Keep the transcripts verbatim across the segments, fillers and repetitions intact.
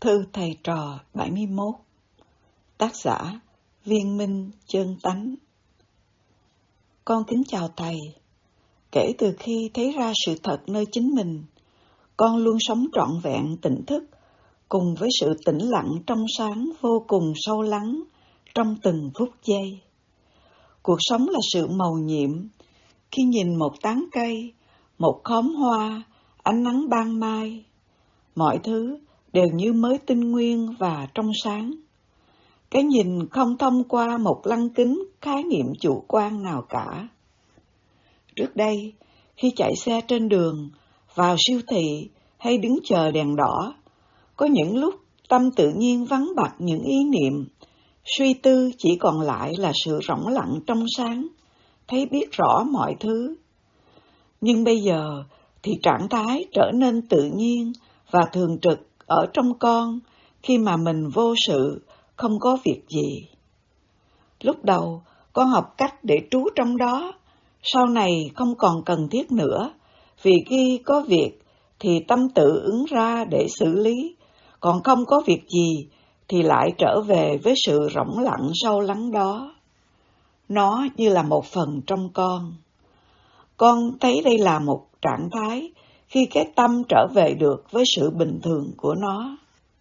Thư thầy trò bảy mươi mốt. Tác giả Viên Minh Chân Tánh. Con kính chào thầy. Kể từ khi thấy ra sự thật nơi chính mình, con luôn sống trọn vẹn tỉnh thức, cùng với sự tĩnh lặng trong sáng vô cùng sâu lắng trong từng phút giây. Cuộc sống là sự mầu nhiệm. Khi nhìn một tán cây, một khóm hoa, ánh nắng ban mai, mọi thứ đều như mới tinh nguyên và trong sáng. Cái nhìn không thông qua một lăng kính khái niệm chủ quan nào cả. Trước đây, khi chạy xe trên đường, vào siêu thị hay đứng chờ đèn đỏ, có những lúc tâm tự nhiên vắng bặt những ý niệm, suy tư chỉ còn lại là sự rỗng lặng trong sáng, thấy biết rõ mọi thứ. Nhưng bây giờ thì trạng thái trở nên tự nhiên và thường trực ở trong con khi mà mình vô sự, không có việc gì. Lúc đầu, con học cách để trú trong đó, sau này không còn cần thiết nữa, vì khi có việc thì tâm tự ứng ra để xử lý, còn không có việc gì thì lại trở về với sự rỗng lặng sâu lắng đó. Nó như là một phần trong con. Con thấy đây là một trạng thái khi cái tâm trở về được với sự bình thường của nó.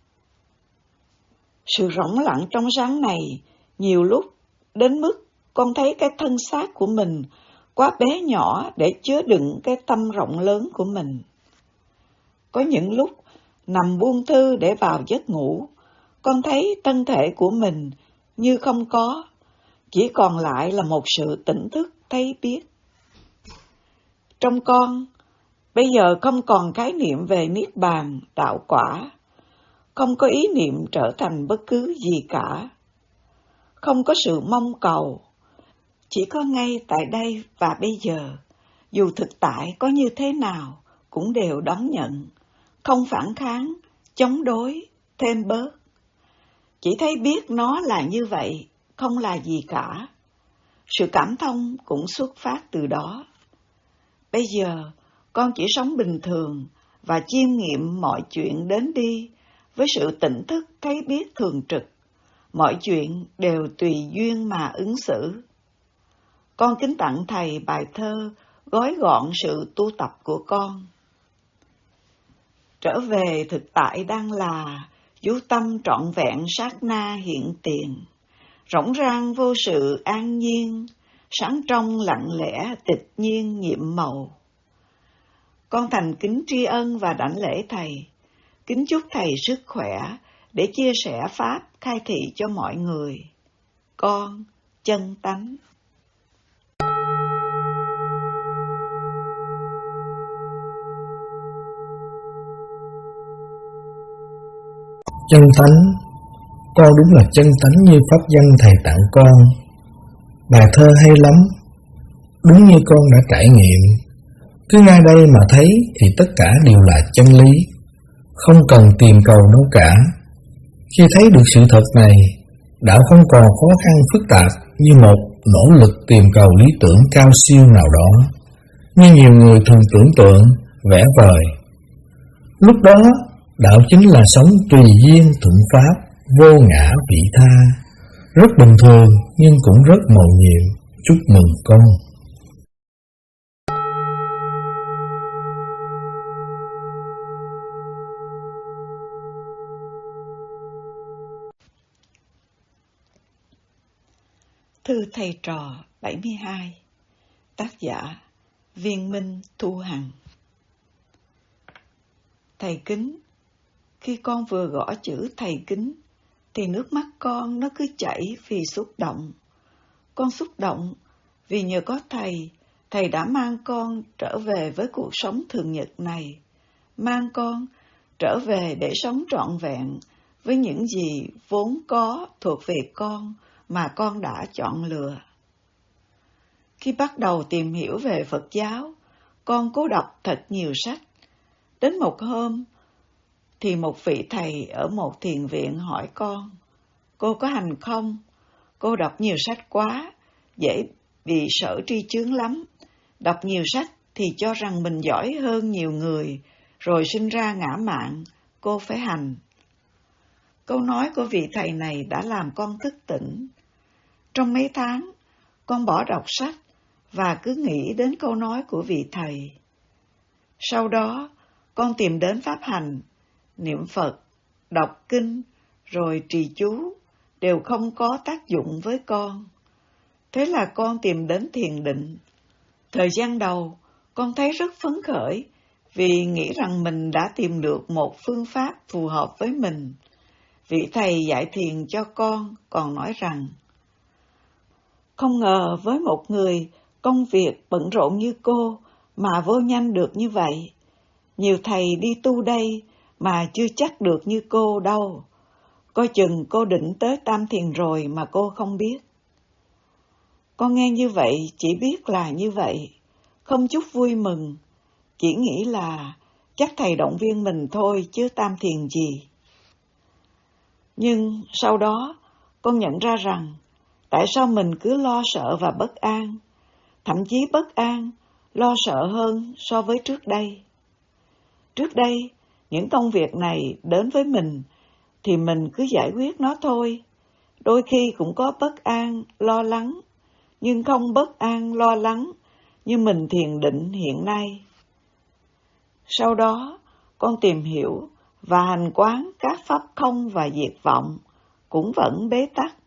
Sự rỗng lặng trong sáng này nhiều lúc đến mức con thấy cái thân xác của mình quá bé nhỏ để chứa đựng cái tâm rộng lớn của mình. Có những lúc nằm buông thư để vào giấc ngủ, con thấy thân thể của mình như không có, chỉ còn lại là một sự tỉnh thức thấy biết. Trong con, bây giờ không còn khái niệm về niết bàn, đạo quả, không có ý niệm trở thành bất cứ gì cả, không có sự mong cầu, chỉ có ngay tại đây và bây giờ, dù thực tại có như thế nào cũng đều đón nhận, không phản kháng, chống đối, thêm bớt. Chỉ thấy biết nó là như vậy, không là gì cả. Sự cảm thông cũng xuất phát từ đó. Bây giờ, con chỉ sống bình thường và chiêm nghiệm mọi chuyện đến đi với sự tỉnh thức thấy biết thường trực. Mọi chuyện đều tùy duyên mà ứng xử. Con kính tặng thầy bài thơ gói gọn sự tu tập của con. Trở về thực tại đang là chú tâm trọn vẹn sát na hiện tiền, rỗng rang vô sự an nhiên, sáng trong lặng lẽ tịch nhiên nhiệm màu. Con thành kính tri ân và đảnh lễ thầy, kính chúc thầy sức khỏe để chia sẻ pháp khai thị cho mọi người. Con chân tánh. Chân tánh, con đúng là chân tánh như pháp danh thầy tặng con. Bài thơ hay lắm, đúng như con đã trải nghiệm. Cứ ngay đây mà thấy thì tất cả đều là chân lý, không cần tìm cầu đâu cả. Khi thấy được sự thật này, đạo không còn khó khăn phức tạp như một nỗ lực tìm cầu lý tưởng cao siêu nào đó, như nhiều người thường tưởng tượng, vẽ vời. Lúc đó, đạo chính là sống tùy duyên thuận pháp, vô ngã vị tha, rất bình thường nhưng cũng rất mầu nhiệm. Chúc mừng con. Thư thầy trò bảy mươi hai. Tác giả Viên Minh Thu Hằng. Thầy kính, khi con vừa gõ chữ thầy kính, thì nước mắt con nó cứ chảy vì xúc động. Con xúc động vì nhờ có thầy, thầy đã mang con trở về với cuộc sống thường nhật này, mang con trở về để sống trọn vẹn với những gì vốn có thuộc về con mà con đã chọn lựa. Khi bắt đầu tìm hiểu về Phật giáo, con cố đọc thật nhiều sách. Đến một hôm, thì một vị thầy ở một thiền viện hỏi con, cô có hành không? Cô đọc nhiều sách quá, dễ bị sở tri chướng lắm. Đọc nhiều sách thì cho rằng mình giỏi hơn nhiều người, rồi sinh ra ngã mạn, cô phải hành. câu nói của vị thầy này đã làm con thức tỉnh. Trong mấy tháng, con bỏ đọc sách và cứ nghĩ đến câu nói của vị thầy. Sau đó, con tìm đến pháp hành, niệm Phật, đọc kinh, rồi trì chú, đều không có tác dụng với con. Thế là con tìm đến thiền định. Thời gian đầu, con thấy rất phấn khởi vì nghĩ rằng mình đã tìm được một phương pháp phù hợp với mình. Vị thầy dạy thiền cho con còn nói rằng, không ngờ với một người công việc bận rộn như cô mà vô nhanh được như vậy. Nhiều thầy đi tu đây mà chưa chắc được như cô đâu. Coi chừng cô định tới tam thiền rồi mà cô không biết. Con nghe như vậy chỉ biết là như vậy, không chút vui mừng, chỉ nghĩ là chắc thầy động viên mình thôi chứ tam thiền gì. Nhưng sau đó con nhận ra rằng tại sao mình cứ lo sợ và bất an, thậm chí bất an, lo sợ hơn so với trước đây. Trước đây, những công việc này đến với mình thì mình cứ giải quyết nó thôi. Đôi khi cũng có bất an, lo lắng, nhưng không bất an, lo lắng như mình thiền định hiện nay. Sau đó, con tìm hiểu và hành quán các pháp không và diệt vọng, cũng vẫn bế tắc.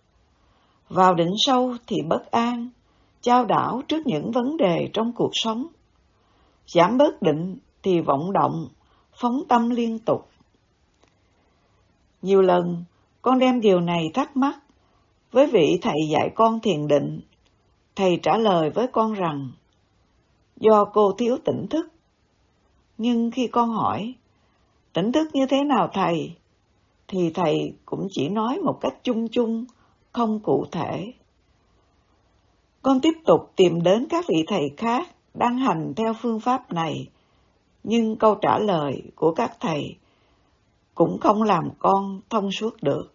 Vào định sâu thì bất an, chao đảo trước những vấn đề trong cuộc sống. Giảm bớt định thì vọng động, phóng tâm liên tục. Nhiều lần, con đem điều này thắc mắc với vị thầy dạy con thiền định. Thầy trả lời với con rằng, do cô thiếu tỉnh thức. Nhưng khi con hỏi, tỉnh thức như thế nào thầy? Thì thầy cũng chỉ nói một cách chung chung, không cụ thể. Con tiếp tục tìm đến các vị thầy khác đang hành theo phương pháp này, nhưng câu trả lời của các thầy cũng không làm con thông suốt được.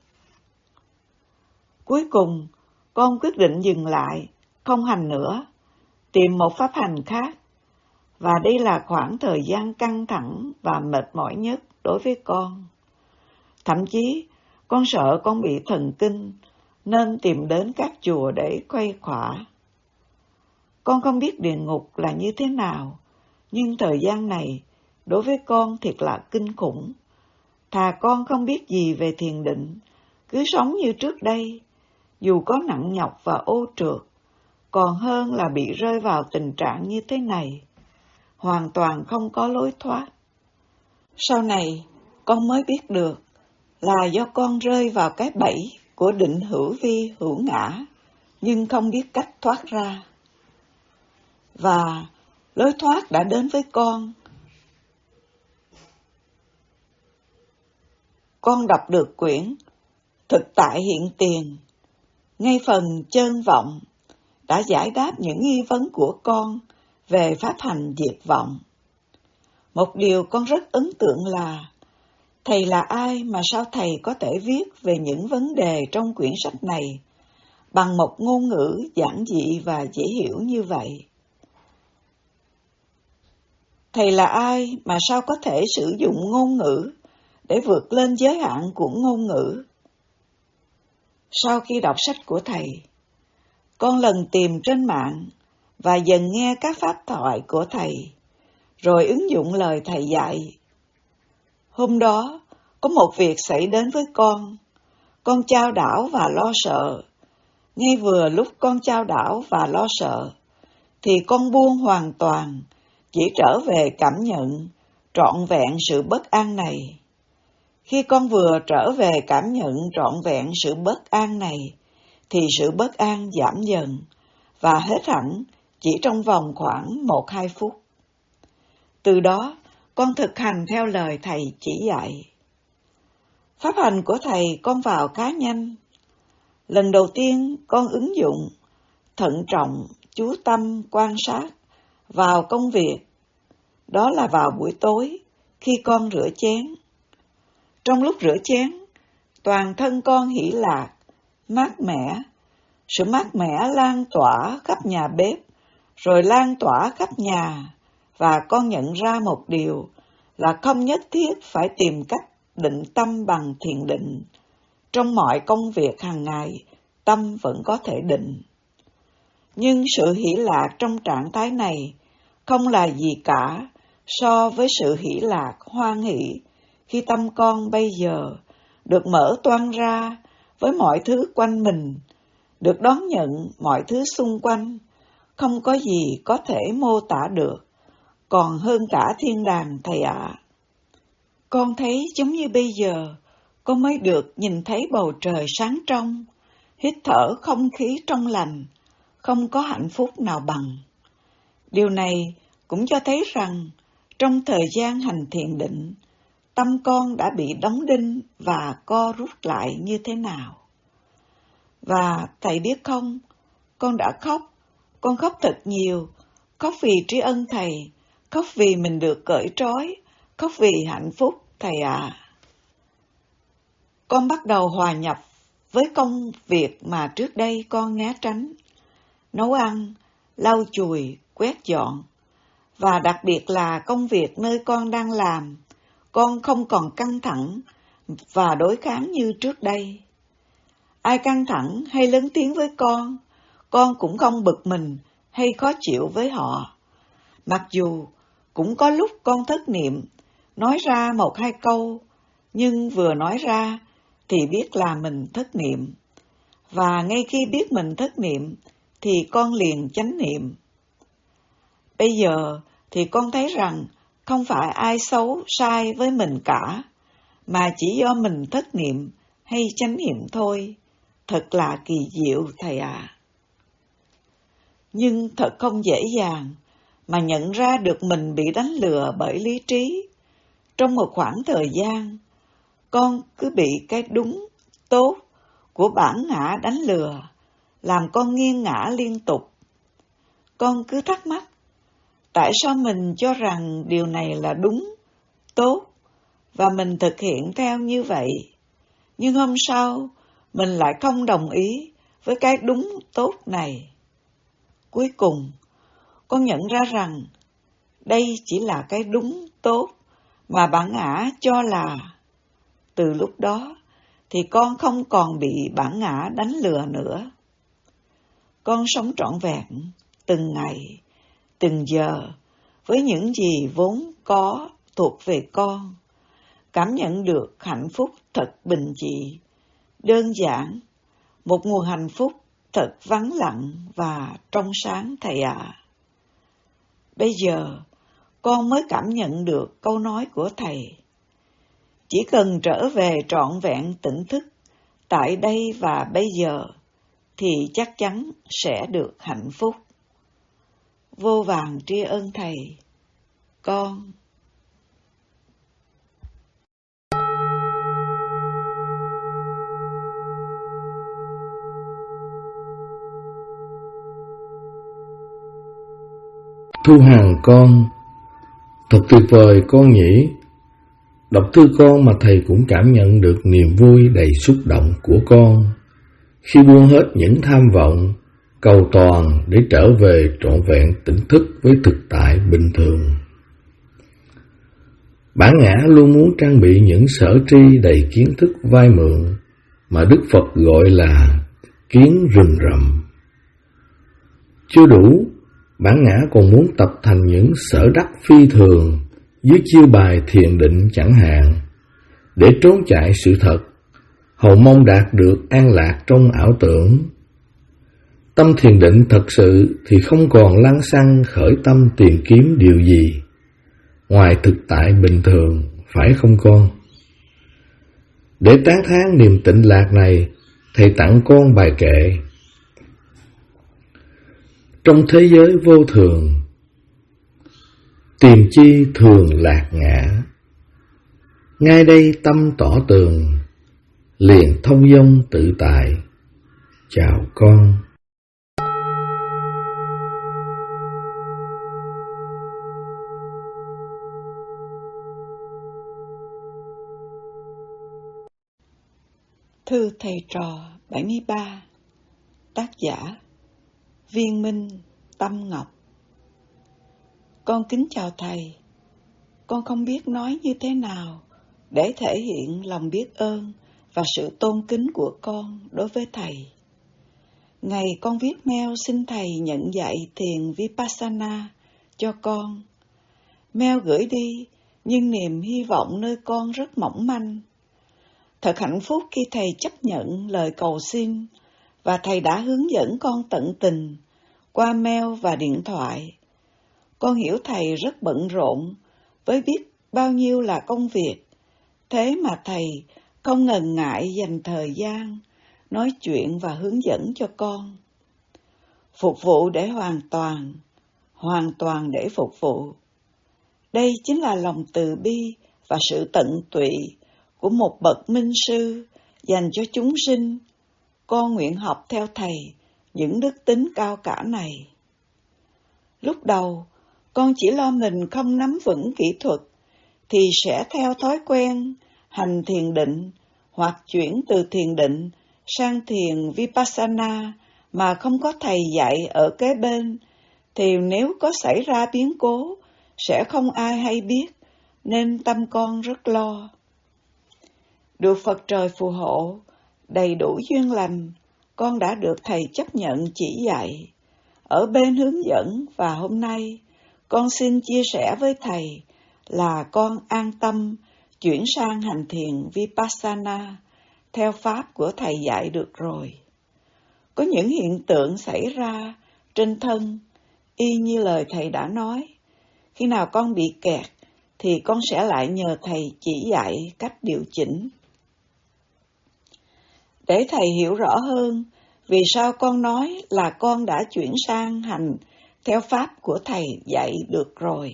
Cuối cùng, con quyết định dừng lại, không hành nữa, tìm một pháp hành khác. Và đây là khoảng thời gian căng thẳng và mệt mỏi nhất đối với con. Thậm chí, con sợ con bị thần kinh, nên tìm đến các chùa để khuây khỏa. Con không biết địa ngục là như thế nào, nhưng thời gian này, đối với con thiệt là kinh khủng. Thà con không biết gì về thiền định, cứ sống như trước đây, dù có nặng nhọc và ô trượt, còn hơn là bị rơi vào tình trạng như thế này, hoàn toàn không có lối thoát. Sau này, con mới biết được là do con rơi vào cái bẫy của định hữu vi hữu ngã, nhưng không biết cách thoát ra. Và lối thoát đã đến với con. Con đọc được quyển Thực tại hiện tiền, ngay phần chơn vọng, đã giải đáp những nghi vấn của con về pháp hành diệt vọng. Một điều con rất ấn tượng là, thầy là ai mà sao thầy có thể viết về những vấn đề trong quyển sách này bằng một ngôn ngữ giản dị và dễ hiểu như vậy? Thầy là ai mà sao có thể sử dụng ngôn ngữ để vượt lên giới hạn của ngôn ngữ? Sau khi đọc sách của thầy, con lần tìm trên mạng và dần nghe các pháp thoại của thầy, rồi ứng dụng lời thầy dạy. Hôm đó, có một việc xảy đến với con. Con chao đảo và lo sợ. Ngay vừa lúc con chao đảo và lo sợ, thì con buông hoàn toàn, chỉ trở về cảm nhận trọn vẹn sự bất an này. Khi con vừa trở về cảm nhận trọn vẹn sự bất an này, thì sự bất an giảm dần và hết hẳn chỉ trong vòng khoảng một hai phút. Từ đó, con thực hành theo lời thầy chỉ dạy. Pháp hành của thầy con vào khá nhanh. Lần đầu tiên con ứng dụng, thận trọng, chú tâm, quan sát vào công việc. Đó là vào buổi tối, khi con rửa chén. Trong lúc rửa chén, toàn thân con hỷ lạc, mát mẻ. Sự mát mẻ lan tỏa khắp nhà bếp, rồi lan tỏa khắp nhà, và con nhận ra một điều là không nhất thiết phải tìm cách định tâm bằng thiền định, trong mọi công việc hàng ngày, tâm vẫn có thể định. Nhưng sự hỷ lạc trong trạng thái này không là gì cả so với sự hỷ lạc hoan hỷ khi tâm con bây giờ được mở toang ra với mọi thứ quanh mình, được đón nhận mọi thứ xung quanh, không có gì có thể mô tả được, còn hơn cả thiên đàng thầy ạ. À. Con thấy giống như bây giờ, con mới được nhìn thấy bầu trời sáng trong, hít thở không khí trong lành, không có hạnh phúc nào bằng. Điều này cũng cho thấy rằng, trong thời gian hành thiền định, tâm con đã bị đóng đinh và co rút lại như thế nào. Và thầy biết không, con đã khóc, con khóc thật nhiều, khóc vì tri ân thầy, khóc vì mình được cởi trói, khóc vì hạnh phúc thầy ạ. À. Con bắt đầu hòa nhập với công việc mà trước đây con né tránh, nấu ăn, lau chùi, quét dọn, và đặc biệt là công việc nơi con đang làm, con không còn căng thẳng và đối kháng như trước đây. Ai căng thẳng hay lớn tiếng với con, con cũng không bực mình hay khó chịu với họ. Mặc dù cũng có lúc con thất niệm, nói ra một hai câu, nhưng vừa nói ra thì biết là mình thất niệm. Và ngay khi biết mình thất niệm, thì con liền chánh niệm. Bây giờ thì con thấy rằng không phải ai xấu sai với mình cả, mà chỉ do mình thất niệm hay chánh niệm thôi. Thật là kỳ diệu thầy ạ. À. Nhưng thật không dễ dàng mà nhận ra được mình bị đánh lừa bởi lý trí. Trong một khoảng thời gian, con cứ bị cái đúng, tốt của bản ngã đánh lừa, làm con nghiêng ngã liên tục. Con cứ thắc mắc, tại sao mình cho rằng điều này là đúng, tốt, và mình thực hiện theo như vậy, nhưng hôm sau mình lại không đồng ý với cái đúng tốt này. Cuối cùng, con nhận ra rằng đây chỉ là cái đúng tốt mà bản ngã cho là. Từ lúc đó thì con không còn bị bản ngã đánh lừa nữa. Con sống trọn vẹn từng ngày, từng giờ với những gì vốn có thuộc về con, cảm nhận được hạnh phúc thật bình dị, đơn giản, một nguồn hạnh phúc thật vắng lặng và trong sáng thầy ạ. À. Bây giờ, con mới cảm nhận được câu nói của thầy. Chỉ cần trở về trọn vẹn tỉnh thức, tại đây và bây giờ, thì chắc chắn sẽ được hạnh phúc. Vô vàn tri ân thầy, con. Thu Hằng con, thật tuyệt vời con nhỉ. Đọc thư con mà thầy cũng cảm nhận được niềm vui đầy xúc động của con khi buông hết những tham vọng, cầu toàn để trở về trọn vẹn tỉnh thức với thực tại bình thường. Bản ngã luôn muốn trang bị những sở tri đầy kiến thức vai mượn mà Đức Phật gọi là kiến rừng rậm. Chưa đủ, bản ngã còn muốn tập thành những sở đắc phi thường dưới chiêu bài thiền định chẳng hạn, để trốn chạy sự thật, hầu mong đạt được an lạc trong ảo tưởng. Tâm thiền định thật sự thì không còn lăng xăng khởi tâm tìm kiếm điều gì ngoài thực tại bình thường, phải không con? Để tán thán niềm tịnh lạc này, thầy tặng con bài kệ. Trong thế giới vô thường, tìm chi thường lạc ngã, ngay đây tâm tỏ tường, liền thông dong tự tại. Chào con. Thư thầy trò bảy mươi ba. Tác giả Viên Minh Tâm Ngọc. Con kính chào thầy. Con không biết nói như thế nào để thể hiện lòng biết ơn và sự tôn kính của con đối với Thầy. Ngày con viết mail xin Thầy nhận dạy thiền Vipassana cho con. Mail gửi đi, nhưng niềm hy vọng nơi con rất mỏng manh. Thật hạnh phúc khi Thầy chấp nhận lời cầu xin, và Thầy đã hướng dẫn con tận tình qua mail và điện thoại. Con hiểu Thầy rất bận rộn, với biết bao nhiêu là công việc, thế mà Thầy không ngần ngại dành thời gian nói chuyện và hướng dẫn cho con. Phục vụ để hoàn toàn, hoàn toàn để phục vụ. Đây chính là lòng từ bi và sự tận tụy của một bậc minh sư dành cho chúng sinh. Con nguyện học theo Thầy những đức tính cao cả này. Lúc đầu, con chỉ lo mình không nắm vững kỹ thuật, thì sẽ theo thói quen hành thiền định hoặc chuyển từ thiền định sang thiền Vipassana mà không có Thầy dạy ở kế bên, thì nếu có xảy ra biến cố, sẽ không ai hay biết, nên tâm con rất lo. Được Phật trời phù hộ, đầy đủ duyên lành, con đã được Thầy chấp nhận chỉ dạy, ở bên hướng dẫn, và hôm nay, con xin chia sẻ với Thầy là con an tâm chuyển sang hành thiền Vipassana theo pháp của Thầy dạy được rồi. Có những hiện tượng xảy ra trên thân, y như lời Thầy đã nói. Khi nào con bị kẹt, thì con sẽ lại nhờ Thầy chỉ dạy cách điều chỉnh. Để Thầy hiểu rõ hơn, vì sao con nói là con đã chuyển sang hành theo pháp của Thầy dạy được rồi.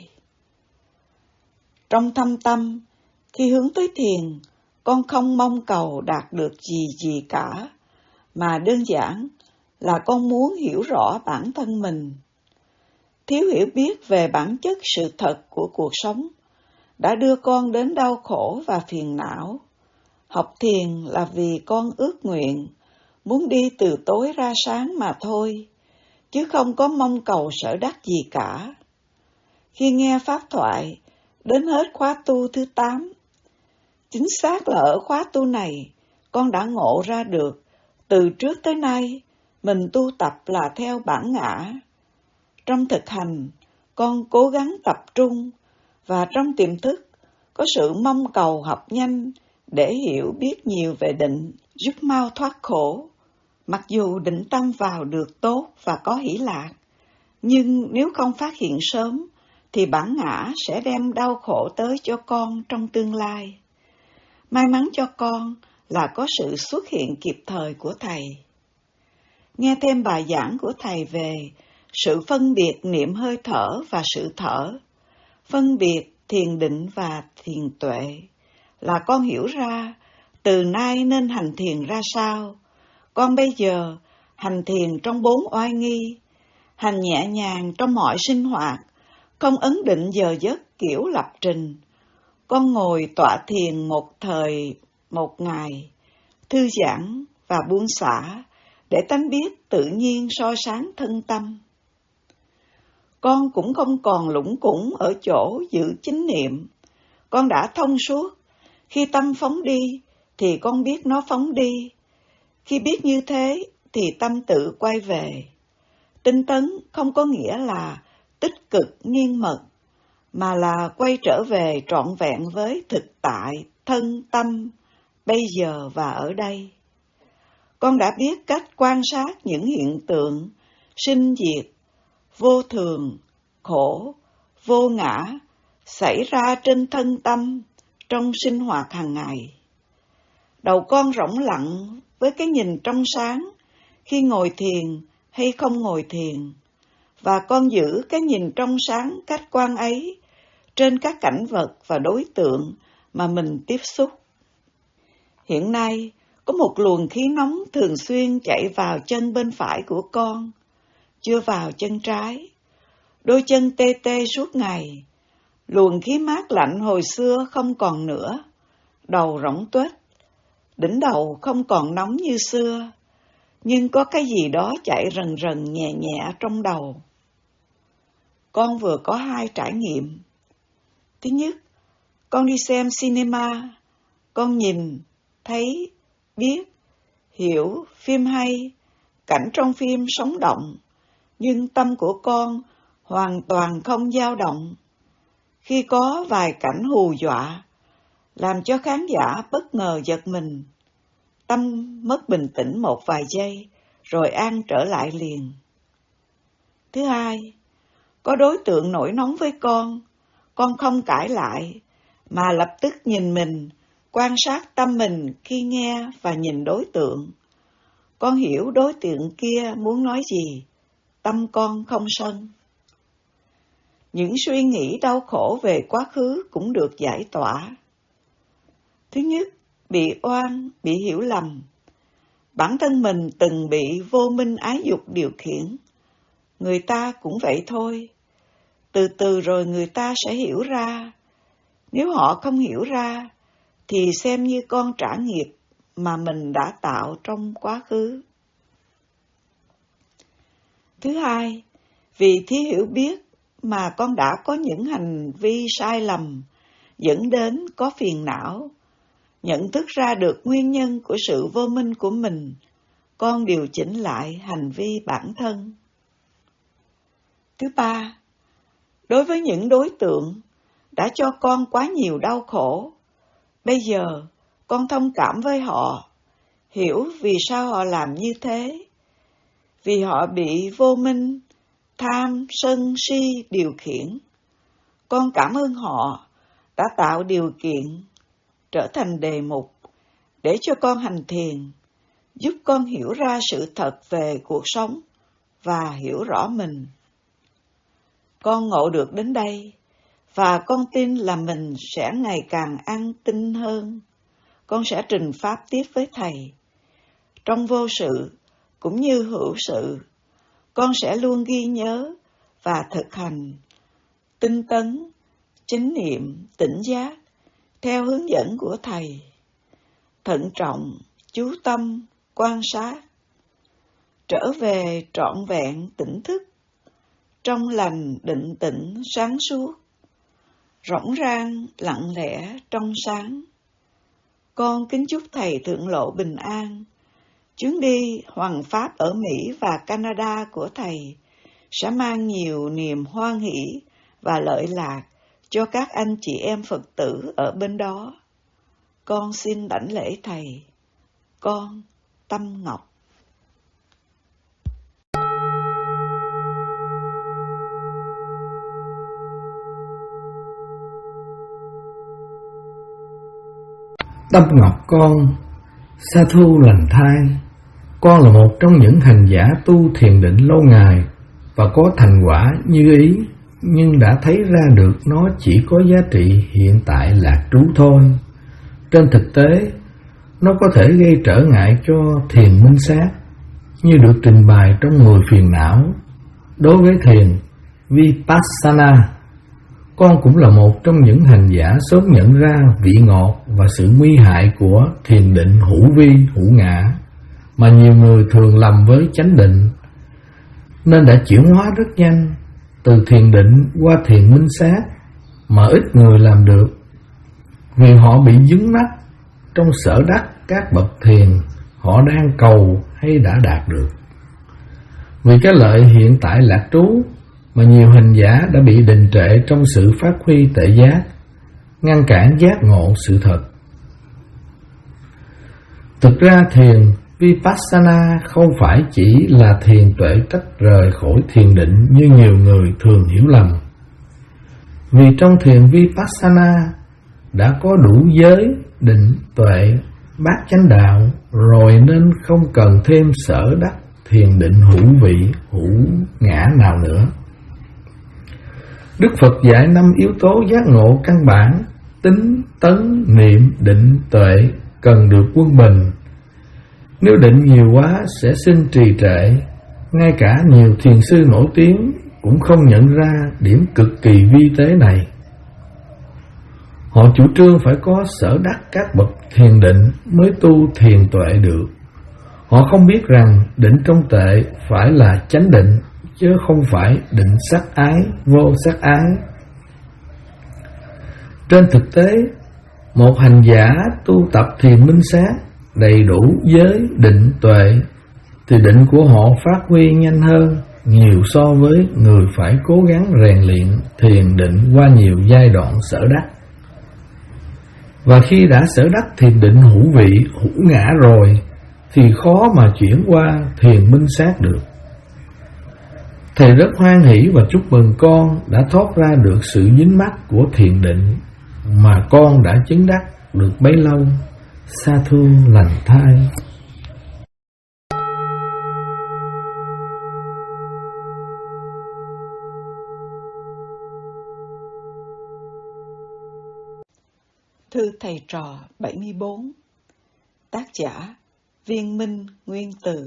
Trong thâm tâm, khi hướng tới thiền, con không mong cầu đạt được gì gì cả, mà đơn giản là con muốn hiểu rõ bản thân mình. Thiếu hiểu biết về bản chất sự thật của cuộc sống đã đưa con đến đau khổ và phiền não. Học thiền là vì con ước nguyện, muốn đi từ tối ra sáng mà thôi, chứ không có mong cầu sở đắc gì cả. Khi nghe pháp thoại, đến hết khóa tu thứ tám, chính xác là ở khóa tu này, con đã ngộ ra được, từ trước tới nay, mình tu tập là theo bản ngã. Trong thực hành, con cố gắng tập trung, và trong tiềm thức, có sự mong cầu học nhanh để hiểu biết nhiều về định, giúp mau thoát khổ. Mặc dù định tâm vào được tốt và có hỷ lạc, nhưng nếu không phát hiện sớm, thì bản ngã sẽ đem đau khổ tới cho con trong tương lai. May mắn cho con là có sự xuất hiện kịp thời của Thầy. Nghe thêm bài giảng của Thầy về sự phân biệt niệm hơi thở và sự thở, phân biệt thiền định và thiền tuệ, là con hiểu ra từ nay nên hành thiền ra sao. Con bây giờ hành thiền trong bốn oai nghi, hành nhẹ nhàng trong mọi sinh hoạt, không ấn định giờ giấc kiểu lập trình. Con ngồi tọa thiền một thời, một ngày, thư giãn và buông xả, để tánh biết tự nhiên soi sáng thân tâm. Con cũng không còn lủng củng ở chỗ giữ chánh niệm. Con đã thông suốt, khi tâm phóng đi, thì con biết nó phóng đi. Khi biết như thế, thì tâm tự quay về. Tinh tấn không có nghĩa là tích cực nghiêng mật, mà là quay trở về trọn vẹn với thực tại, thân tâm, bây giờ và ở đây. Con đã biết cách quan sát những hiện tượng, sinh diệt, vô thường, khổ, vô ngã, xảy ra trên thân tâm, trong sinh hoạt hàng ngày. Đầu con rỗng lặng với cái nhìn trong sáng, khi ngồi thiền hay không ngồi thiền, và con giữ cái nhìn trong sáng khách quan ấy trên các cảnh vật và đối tượng mà mình tiếp xúc. Hiện nay, có một luồng khí nóng thường xuyên chạy vào chân bên phải của con, chưa vào chân trái. Đôi chân tê tê suốt ngày. Luồng khí mát lạnh hồi xưa không còn nữa. Đầu rỗng tuếch. Đỉnh đầu không còn nóng như xưa, nhưng có cái gì đó chạy rần rần nhẹ nhẹ trong đầu. Con vừa có hai trải nghiệm. Thứ nhất, con đi xem cinema con nhìn, thấy, biết, hiểu phim hay, cảnh trong phim sống động, nhưng tâm của con hoàn toàn không dao động. Khi có vài cảnh hù dọa, làm cho khán giả bất ngờ giật mình, tâm mất bình tĩnh một vài giây, rồi an trở lại liền. Thứ hai, có đối tượng nổi nóng với con, con không cãi lại, mà lập tức nhìn mình, quan sát tâm mình khi nghe và nhìn đối tượng. Con hiểu đối tượng kia muốn nói gì, tâm con không sân. Những suy nghĩ đau khổ về quá khứ cũng được giải tỏa. Thứ nhất, bị oan, bị hiểu lầm. Bản thân mình từng bị vô minh ái dục điều khiển. Người ta cũng vậy thôi. Từ từ rồi người ta sẽ hiểu ra. Nếu họ không hiểu ra, thì xem như con trả nghiệp mà mình đã tạo trong quá khứ. Thứ hai, vì thiếu hiểu biết mà con đã có những hành vi sai lầm, dẫn đến có phiền não. Nhận thức ra được nguyên nhân của sự vô minh của mình, con điều chỉnh lại hành vi bản thân. Thứ ba, đối với những đối tượng đã cho con quá nhiều đau khổ, bây giờ con thông cảm với họ, hiểu vì sao họ làm như thế. Vì họ bị vô minh, tham, sân, si điều khiển. Con cảm ơn họ đã tạo điều kiện trở thành đề mục để cho con hành thiền, giúp con hiểu ra sự thật về cuộc sống và hiểu rõ mình. Con ngộ được đến đây và con tin là mình sẽ ngày càng an tinh hơn. Con sẽ trình pháp tiếp với Thầy. Trong vô sự cũng như hữu sự, con sẽ luôn ghi nhớ và thực hành tinh tấn, chánh niệm, tỉnh giác theo hướng dẫn của Thầy. Thận trọng, chú tâm, quan sát, trở về trọn vẹn tỉnh thức, trong lành định tĩnh sáng suốt, rỗng rang lặng lẽ trong sáng. Con kính chúc Thầy thượng lộ bình an. Chuyến đi hoằng pháp ở Mỹ và Canada của Thầy sẽ mang nhiều niềm hoan hỷ và lợi lạc cho các anh chị em Phật tử ở bên đó. Con xin đảnh lễ Thầy. Con Tâm Ngọc. Tâm Ngọc con, sa thu lành thai. Con là một trong những hành giả tu thiền định lâu ngày và có thành quả như ý, nhưng đã thấy ra được nó chỉ có giá trị hiện tại lạc trú thôi. Trên thực tế, nó có thể gây trở ngại cho thiền minh sát, như được trình bày trong mười phiền não. Đối với thiền Vipassana, con cũng là một trong những hành giả sớm nhận ra vị ngọt và sự nguy hại của thiền định hữu vi hữu ngã, mà nhiều người thường lầm với chánh định, nên đã chuyển hóa rất nhanh từ thiền định qua thiền minh sát, mà ít người làm được vì họ bị vướng mắc trong sở đắc các bậc thiền họ đang cầu hay đã đạt được. Vì cái lợi hiện tại lạc trú mà nhiều hành giả đã bị đình trệ trong sự phát huy tuệ giác, ngăn cản giác ngộ sự thật. Thực ra thiền Vipassana không phải chỉ là thiền tuệ tách rời khỏi thiền định như nhiều người thường hiểu lầm. Vì trong thiền Vipassana đã có đủ giới, định, tuệ, bát chánh đạo, rồi nên không cần thêm sở đắc thiền định hữu vị, hữu ngã nào nữa. Đức Phật dạy năm yếu tố giác ngộ căn bản: tính, tấn, niệm, định, tuệ cần được quân bình. Nếu định nhiều quá sẽ sinh trì trệ. Ngay cả nhiều thiền sư nổi tiếng cũng không nhận ra điểm cực kỳ vi tế này. Họ chủ trương phải có sở đắc các bậc thiền định mới tu thiền tuệ được. Họ không biết rằng định trong tuệ phải là chánh định, chứ không phải định sắc ái, vô sắc ái. Trên thực tế, Một hành giả tu tập thiền minh sát đầy đủ giới, định, tuệ thì định của họ phát huy nhanh hơn nhiều so với người phải cố gắng rèn luyện thiền định qua nhiều giai đoạn sở đắc. Và khi đã sở đắc thiền định hữu vị, hữu ngã rồi thì khó mà chuyển qua thiền minh sát được. Thầy rất hoan hỷ và chúc mừng con đã thoát ra được sự dính mắc của thiền định mà con đã chứng đắc được bấy lâu. Sa thương lành thai. Thư thầy trò bảy mươi bốn. Tác giả Viên Minh Nguyên Từ.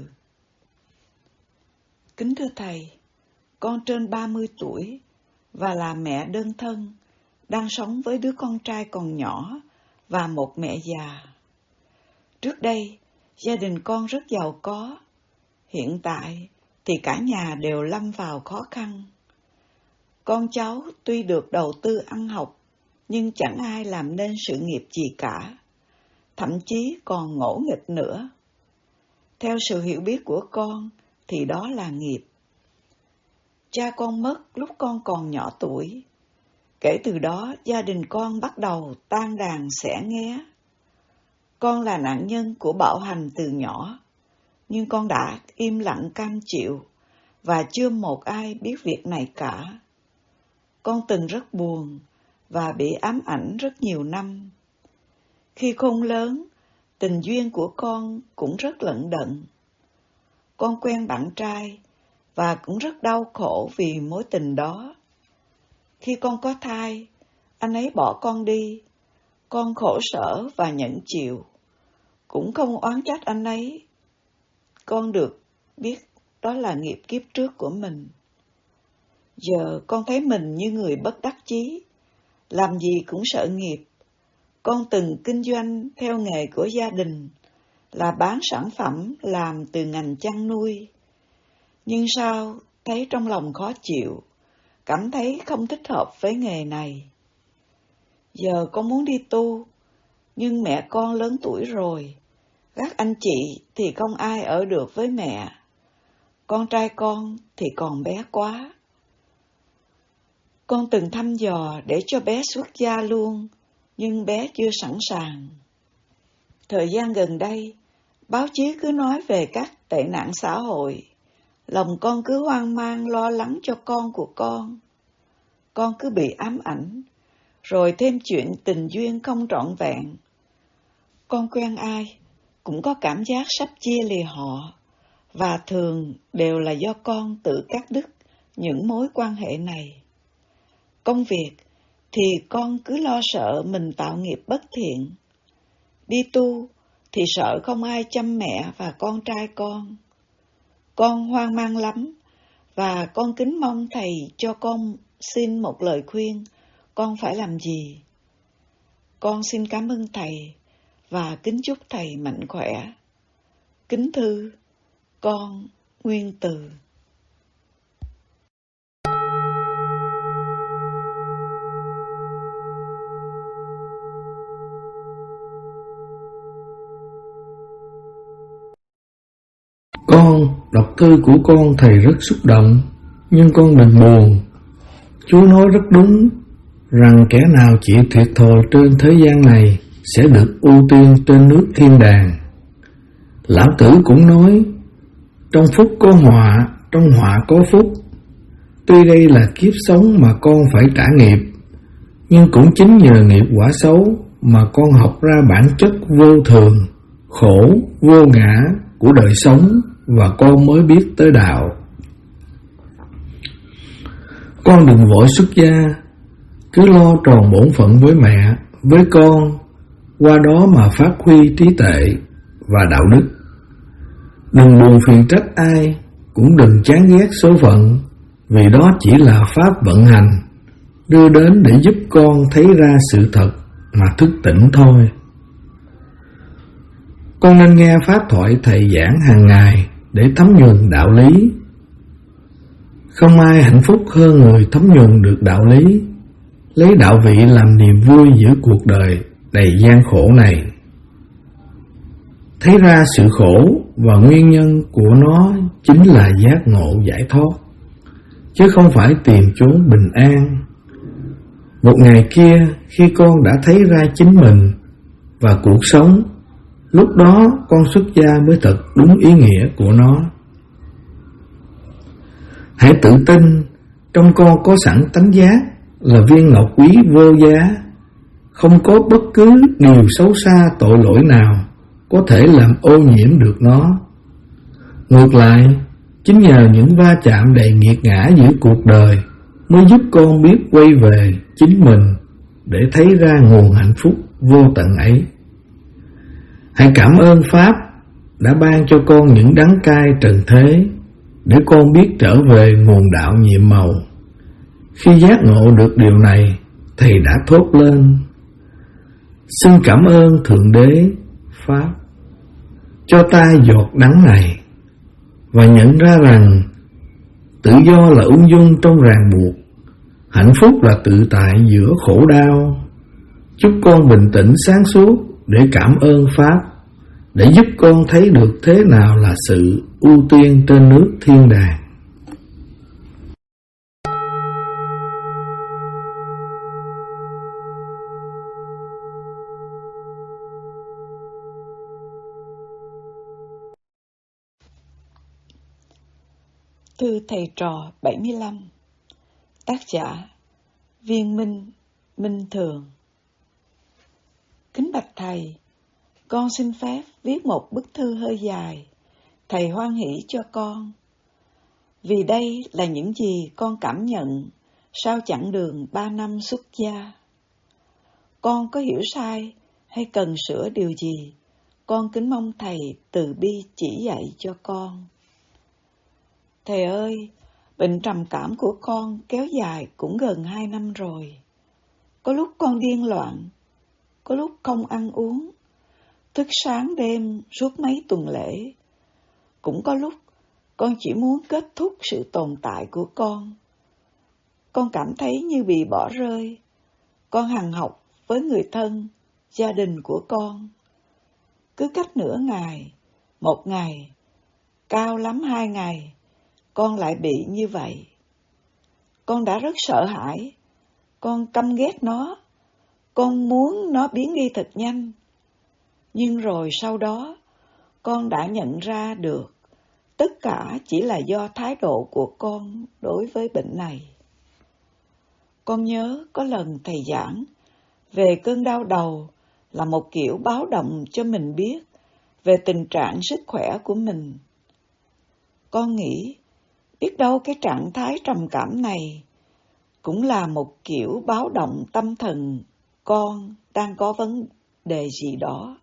Kính thưa thầy, con trên ba mươi tuổi và là mẹ đơn thân, đang sống với đứa con trai còn nhỏ và một mẹ già. Trước đây, gia đình con rất giàu có. Hiện tại thì cả nhà đều lâm vào khó khăn. Con cháu tuy được đầu tư ăn học, nhưng chẳng ai làm nên sự nghiệp gì cả, thậm chí còn ngỗ nghịch nữa. Theo sự hiểu biết của con thì đó là nghiệp. Cha con mất lúc con còn nhỏ tuổi. Kể từ đó gia đình con bắt đầu tan đàn xẻ nghé. Con là nạn nhân của bạo hành từ nhỏ, nhưng con đã im lặng cam chịu và chưa một ai biết việc này cả. Con từng rất buồn và bị ám ảnh rất nhiều năm. Khi khôn lớn, tình duyên của con cũng rất lận đận. Con quen bạn trai và cũng rất đau khổ vì mối tình đó. Khi con có thai, anh ấy bỏ con đi. Con khổ sở và nhẫn chịu, cũng không oán trách anh ấy. Con được biết đó là nghiệp kiếp trước của mình. Giờ con thấy mình như người bất đắc chí, làm gì cũng sợ nghiệp. Con từng kinh doanh theo nghề của gia đình, là bán sản phẩm làm từ ngành chăn nuôi. Nhưng sao thấy trong lòng khó chịu, cảm thấy không thích hợp với nghề này. Giờ con muốn đi tu, nhưng mẹ con lớn tuổi rồi, các anh chị thì không ai ở được với mẹ. Con trai con thì còn bé quá. Con từng thăm dò để cho bé xuất gia luôn, nhưng bé chưa sẵn sàng. Thời gian gần đây, báo chí cứ nói về các tệ nạn xã hội. Lòng con cứ hoang mang lo lắng cho con của con. Con cứ bị ám ảnh, rồi thêm chuyện tình duyên không trọn vẹn. Con quen ai cũng có cảm giác sắp chia lìa họ, và thường đều là do con tự cắt đứt những mối quan hệ này. Công việc thì con cứ lo sợ mình tạo nghiệp bất thiện. Đi tu thì sợ không ai chăm mẹ và con trai con. Con hoang mang lắm, và con kính mong thầy cho con xin một lời khuyên con phải làm gì. Con xin cảm ơn thầy và kính chúc thầy mạnh khỏe. Kính thư, con Nguyên Từ. Con đọc thư của con thầy rất xúc động, nhưng con đừng buồn. Chúa nói rất đúng rằng kẻ nào chịu thiệt thòi trên thế gian này sẽ được ưu tiên trên nước thiên đàng. Lão Tử cũng nói, trong phúc có họa, trong họa có phúc. Tuy đây là kiếp sống mà con phải trả nghiệp, nhưng cũng chính nhờ nghiệp quả xấu mà con học ra bản chất vô thường, khổ, vô ngã của đời sống, và con mới biết tới đạo. Con đừng vội xuất gia, cứ lo tròn bổn phận với mẹ, với con, qua đó mà phát huy trí tuệ và đạo đức. Đừng buồn phiền trách ai, cũng đừng chán ghét số phận, vì đó chỉ là pháp vận hành, đưa đến để giúp con thấy ra sự thật mà thức tỉnh thôi. Con nên nghe pháp thoại thầy giảng hàng ngày để thấm nhuần đạo lý. Không ai hạnh phúc hơn người thấm nhuần được đạo lý, lấy đạo vị làm niềm vui giữa cuộc đời đầy gian khổ này. Thấy ra sự khổ và nguyên nhân của nó chính là giác ngộ giải thoát, chứ không phải tìm chốn bình an. Một ngày kia, khi con đã thấy ra chính mình và cuộc sống, lúc đó con xuất gia mới thật đúng ý nghĩa của nó. Hãy tự tin, trong con có sẵn tánh giác là viên ngọc quý vô giá, không có bất cứ điều xấu xa tội lỗi nào có thể làm ô nhiễm được nó. Ngược lại, chính nhờ những va chạm đầy nghiệt ngã giữa cuộc đời mới giúp con biết quay về chính mình để thấy ra nguồn hạnh phúc vô tận ấy. Hãy cảm ơn Pháp đã ban cho con những đắng cay trần thế để con biết trở về nguồn đạo nhiệm màu. Khi giác ngộ được điều này, Thầy đã thốt lên: xin cảm ơn Thượng Đế Pháp cho ta giọt đắng này, và nhận ra rằng tự do là ung dung trong ràng buộc, hạnh phúc là tự tại giữa khổ đau. Chúc con bình tĩnh sáng suốt để cảm ơn Pháp, để giúp con thấy được thế nào là sự ưu tiên trên nước thiên đàng. Thư thầy trò bảy mươi lăm. Tác giả Viên Minh, Minh Thường. Kính bạch thầy, con xin phép viết một bức thư hơi dài, thầy hoan hỷ cho con. Vì đây là những gì con cảm nhận sau chặng đường ba năm xuất gia. Con có hiểu sai hay cần sửa điều gì, con kính mong thầy từ bi chỉ dạy cho con. Thầy ơi, bệnh trầm cảm của con kéo dài cũng gần hai năm rồi. Có lúc con điên loạn, có lúc không ăn uống, thức sáng đêm suốt mấy tuần lễ. Cũng có lúc con chỉ muốn kết thúc sự tồn tại của con. Con cảm thấy như bị bỏ rơi. Con hằng học với người thân, gia đình của con. Cứ cách nửa ngày, một ngày, cao lắm hai ngày, con lại bị như vậy. Con đã rất sợ hãi, con căm ghét nó, con muốn nó biến đi thật nhanh. Nhưng rồi sau đó, con đã nhận ra được tất cả chỉ là do thái độ của con đối với bệnh này. Con nhớ có lần thầy giảng về cơn đau đầu là một kiểu báo động cho mình biết về tình trạng sức khỏe của mình. Con nghĩ biết đâu cái trạng thái trầm cảm này cũng là một kiểu báo động tâm thần con đang có vấn đề gì đó.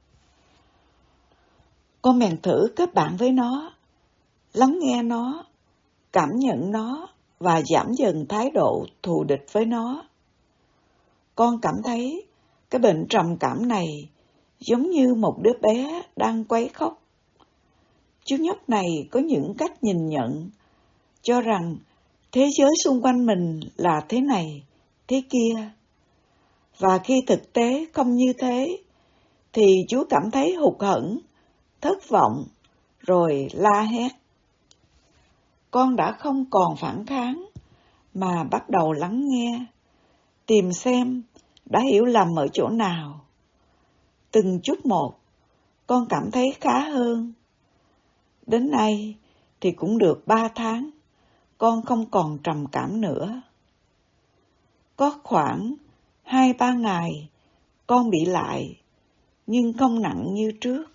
Con bèn thử kết bạn với nó, lắng nghe nó, cảm nhận nó và giảm dần thái độ thù địch với nó. Con cảm thấy cái bệnh trầm cảm này giống như một đứa bé đang quấy khóc. Chú nhóc này có những cách nhìn nhận, cho rằng thế giới xung quanh mình là thế này, thế kia. Và khi thực tế không như thế, thì chú cảm thấy hụt hẫng, thất vọng, rồi la hét. Con đã không còn phản kháng, mà bắt đầu lắng nghe, tìm xem đã hiểu lầm ở chỗ nào. Từng chút một, con cảm thấy khá hơn. Đến nay thì cũng được ba tháng, con không còn trầm cảm nữa. Có khoảng hai ba ngày, con bị lại, nhưng không nặng như trước.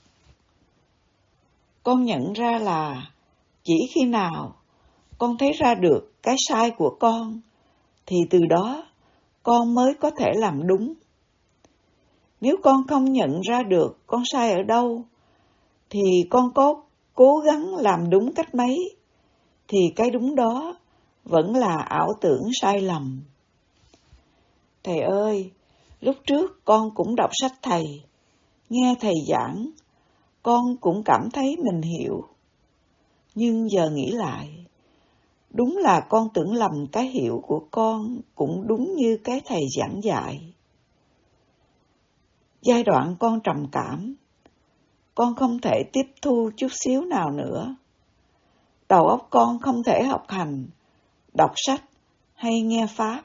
Con nhận ra là chỉ khi nào con thấy ra được cái sai của con, thì từ đó con mới có thể làm đúng. Nếu con không nhận ra được con sai ở đâu, thì con có cố gắng làm đúng cách mấy, thì cái đúng đó vẫn là ảo tưởng sai lầm. Thầy ơi, lúc trước con cũng đọc sách thầy, nghe thầy giảng, con cũng cảm thấy mình hiểu. Nhưng giờ nghĩ lại, đúng là con tưởng lầm cái hiểu của con cũng đúng như cái thầy giảng dạy. giai đoạn con trầm cảm, con không thể tiếp thu chút xíu nào nữa. Đầu óc con không thể học hành, đọc sách hay nghe Pháp.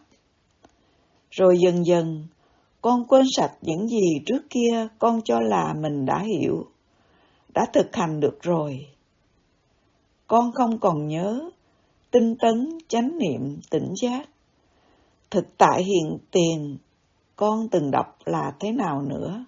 Rồi dần dần, con quên sạch những gì trước kia con cho là mình đã hiểu, đã thực hành được rồi. Con không còn nhớ, tinh tấn, chánh niệm, tỉnh giác. Thực tại hiện tiền, con từng đọc là thế nào nữa.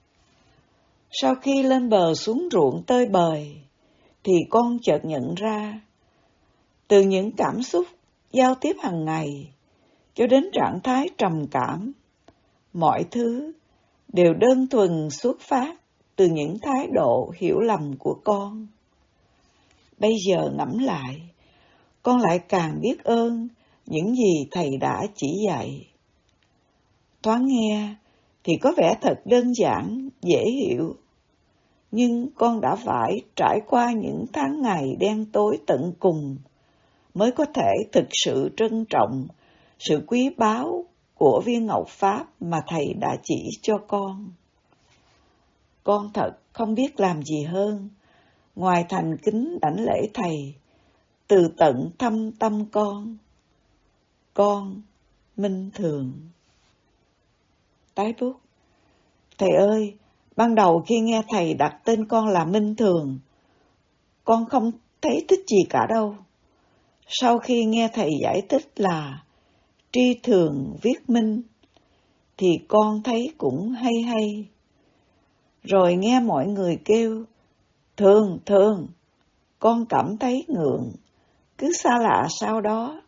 Sau khi lên bờ xuống ruộng tơi bời, thì con chợt nhận ra, từ những cảm xúc giao tiếp hàng ngày cho đến trạng thái trầm cảm, mọi thứ đều đơn thuần xuất phát từ những thái độ hiểu lầm của con. Bây giờ ngẫm lại, con lại càng biết ơn những gì thầy đã chỉ dạy. Thoáng nghe thì có vẻ thật đơn giản, dễ hiểu, nhưng con đã phải trải qua những tháng ngày đen tối tận cùng mới có thể thực sự trân trọng sự quý báu của viên ngọc Pháp mà thầy đã chỉ cho con. Con thật không biết làm gì hơn, ngoài thành kính đảnh lễ thầy, từ tận thâm tâm con. Con, Minh Thường. Tái bút. Thầy ơi, ban đầu khi nghe thầy đặt tên con là Minh Thường, con không thấy thích gì cả đâu. Sau khi nghe thầy giải thích là tri thường viết minh, thì con thấy cũng hay hay. Rồi nghe mọi người kêu, Thường, Thường, con cảm thấy ngượng, cứ xa lạ sau đó.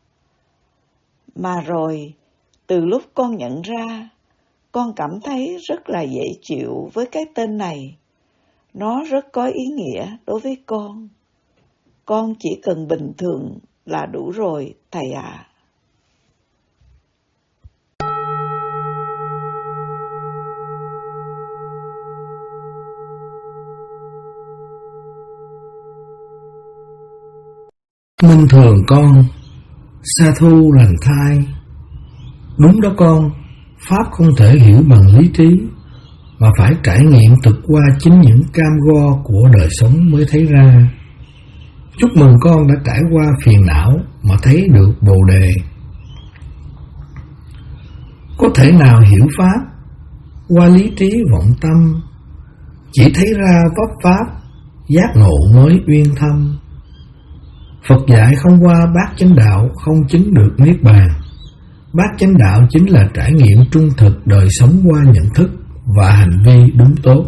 Mà rồi, từ lúc con nhận ra, con cảm thấy rất là dễ chịu với cái tên này. Nó rất có ý nghĩa đối với con. Con chỉ cần bình thường là đủ rồi, thầy ạ. À. Minh Thường con, sa thu lành thai. Đúng đó con, Pháp không thể hiểu bằng lý trí, mà phải trải nghiệm thực qua chính những cam go của đời sống mới thấy ra. Chúc mừng con đã trải qua phiền não mà thấy được bồ đề. Có thể nào hiểu Pháp qua lý trí vọng tâm, chỉ thấy ra vấp Pháp, giác ngộ mới uyên thâm. Phật dạy không qua bát chánh đạo không chứng được niết bàn. Bát chánh đạo chính là trải nghiệm trung thực đời sống qua nhận thức và hành vi đúng tốt.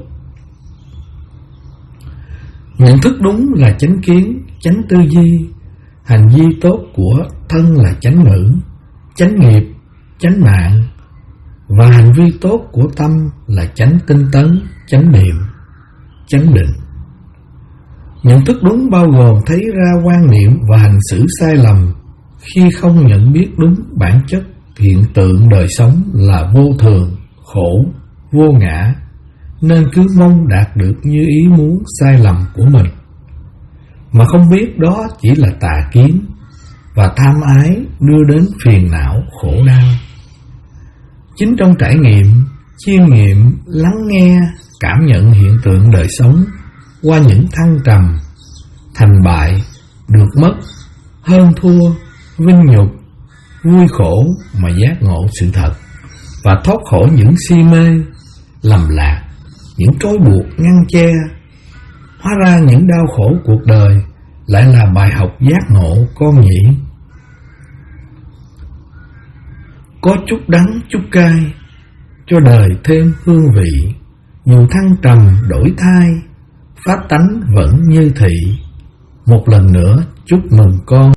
Nhận thức đúng là chánh kiến, chánh tư duy. Hành vi tốt của thân là chánh ngữ, chánh nghiệp, chánh mạng. Và hành vi tốt của tâm là chánh tinh tấn, chánh niệm, chánh định. Nhận thức đúng bao gồm thấy ra quan niệm và hành xử sai lầm khi không nhận biết đúng bản chất hiện tượng đời sống là vô thường, khổ, vô ngã, nên cứ mong đạt được như ý muốn sai lầm của mình, mà không biết đó chỉ là tà kiến và tham ái đưa đến phiền não khổ đau. Chính trong trải nghiệm, chiêm nghiệm, lắng nghe, cảm nhận hiện tượng đời sống qua những thăng trầm, thành bại, được mất, hơn thua, vinh nhục, vui khổ mà giác ngộ sự thật và thoát khỏi những si mê, lầm lạc, những trói buộc ngăn che. Hóa ra những đau khổ cuộc đời lại là bài học giác ngộ con nhỉ. Có chút đắng chút cay, cho đời thêm hương vị. Dù thăng trầm đổi thay, pháp tánh vẫn như thị. Một lần nữa chúc mừng con.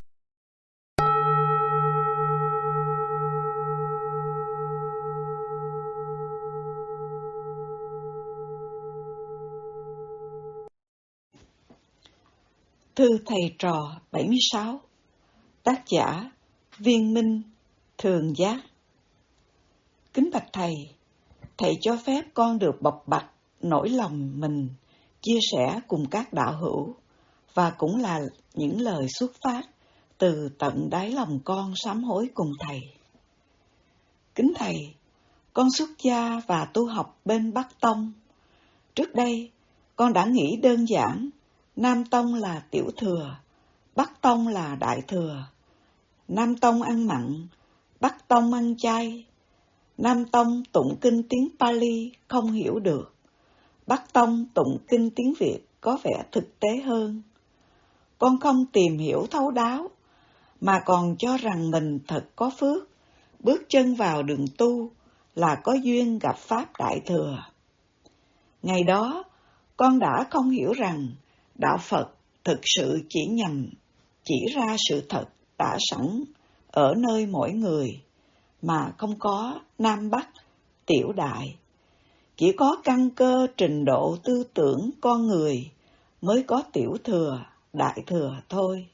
Thư thầy trò bảy mươi sáu. Tác giả Viên Minh, Thường Giác. Kính bạch thầy, thầy cho phép con được bộc bạch nỗi lòng mình, chia sẻ cùng các đạo hữu, và cũng là những lời xuất phát từ tận đáy lòng con sám hối cùng thầy. Kính thầy, Con xuất gia và tu học bên Bắc Tông. Trước đây, con đã nghĩ đơn giản, Nam Tông là tiểu thừa, Bắc Tông là đại thừa. Nam Tông ăn mặn, Bắc Tông ăn chay. Nam Tông tụng kinh tiếng Pali không hiểu được, Bắc Tông tụng kinh tiếng Việt có vẻ thực tế hơn. Con không tìm hiểu thấu đáo, mà còn cho rằng mình thật có phước, bước chân vào đường tu là có duyên gặp Pháp Đại Thừa. Ngày đó, con đã không hiểu rằng Đạo Phật thực sự chỉ nhằm chỉ ra sự thật đã sẵn ở nơi mỗi người, mà không có Nam Bắc, tiểu đại. Chỉ có căn cơ trình độ tư tưởng con người mới có tiểu thừa, đại thừa thôi.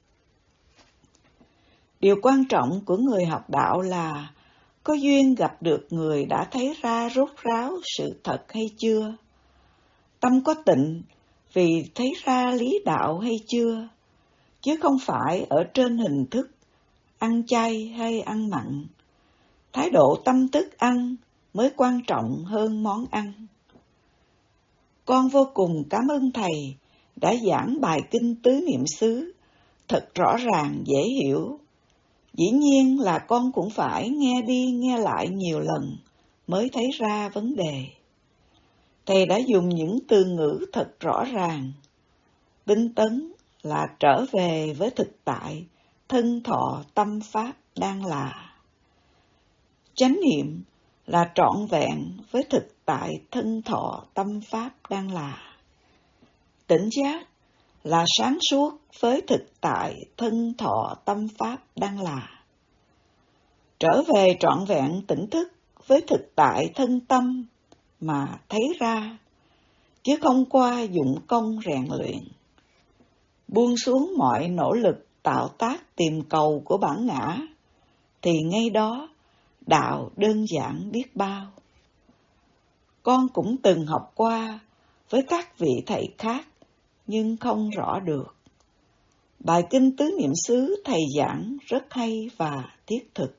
Điều quan trọng của người học đạo là có duyên gặp được người đã thấy ra rốt ráo sự thật hay chưa? Tâm có tịnh vì thấy ra lý đạo hay chưa? Chứ không phải ở trên hình thức, ăn chay hay ăn mặn. Thái độ tâm thức ăn mới quan trọng hơn món ăn. Con vô cùng cảm ơn Thầy đã giảng bài kinh Tứ Niệm xứ thật rõ ràng, dễ hiểu. Dĩ nhiên là con cũng phải nghe đi nghe lại nhiều lần mới thấy ra vấn đề. Thầy đã dùng những từ ngữ thật rõ ràng. Tinh tấn là trở về với thực tại, thân thọ tâm pháp đang là. Chánh niệm là trọn vẹn với thực tại thân thọ tâm pháp đang là. Tỉnh giác là sáng suốt với thực tại thân thọ tâm pháp đang là. Trở về trọn vẹn tỉnh thức với thực tại thân tâm mà thấy ra, chứ không qua dụng công rèn luyện. Buông xuống mọi nỗ lực tạo tác tìm cầu của bản ngã, thì ngay đó đạo đơn giản biết bao. Con cũng từng học qua với các vị thầy khác, nhưng không rõ được. Bài kinh Tứ Niệm xứ thầy giảng rất hay và thiết thực.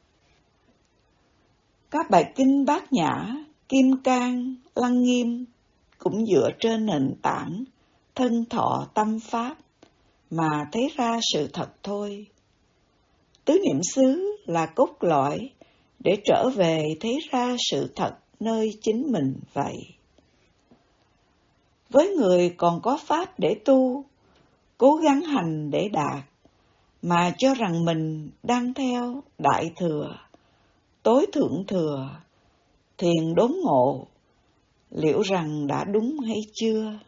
Các bài kinh Bát Nhã, Kim Cang, Lăng Nghiêm cũng dựa trên nền tảng thân thọ tâm pháp mà thấy ra sự thật thôi. Tứ Niệm xứ là cốt lõi để trở về thấy ra sự thật nơi chính mình vậy. Với người còn có pháp để tu, cố gắng hành để đạt, mà cho rằng mình đang theo đại thừa, tối thượng thừa, thiền đốn ngộ, liệu rằng đã đúng hay chưa?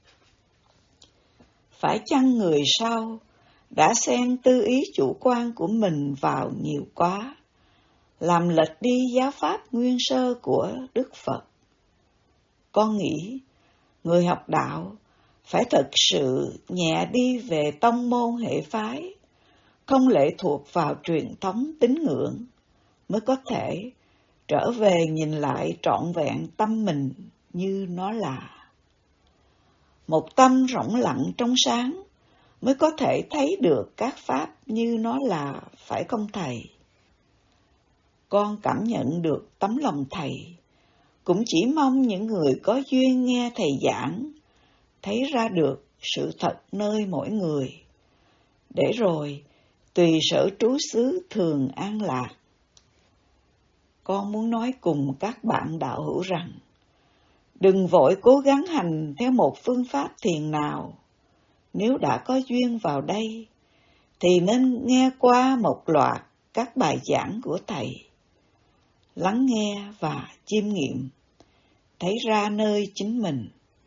Phải chăng người sau đã xen tư ý chủ quan của mình vào nhiều quá, làm lệch đi giáo pháp nguyên sơ của Đức Phật? Con nghĩ người học đạo phải thật sự nhẹ đi về tông môn hệ phái, không lệ thuộc vào truyền thống tín ngưỡng, mới có thể trở về nhìn lại trọn vẹn tâm mình như nó là. Một tâm rỗng lặng trong sáng mới có thể thấy được các pháp như nó là, phải không Thầy? Con cảm nhận được tấm lòng Thầy, cũng chỉ mong những người có duyên nghe Thầy giảng, thấy ra được sự thật nơi mỗi người, để rồi tùy sở trú xứ thường an lạc. Con muốn nói cùng các bạn đạo hữu rằng, đừng vội cố gắng hành theo một phương pháp thiền nào. Nếu đã có duyên vào đây, thì nên nghe qua một loạt các bài giảng của Thầy. Lắng nghe và chiêm nghiệm, thấy ra nơi chính mình.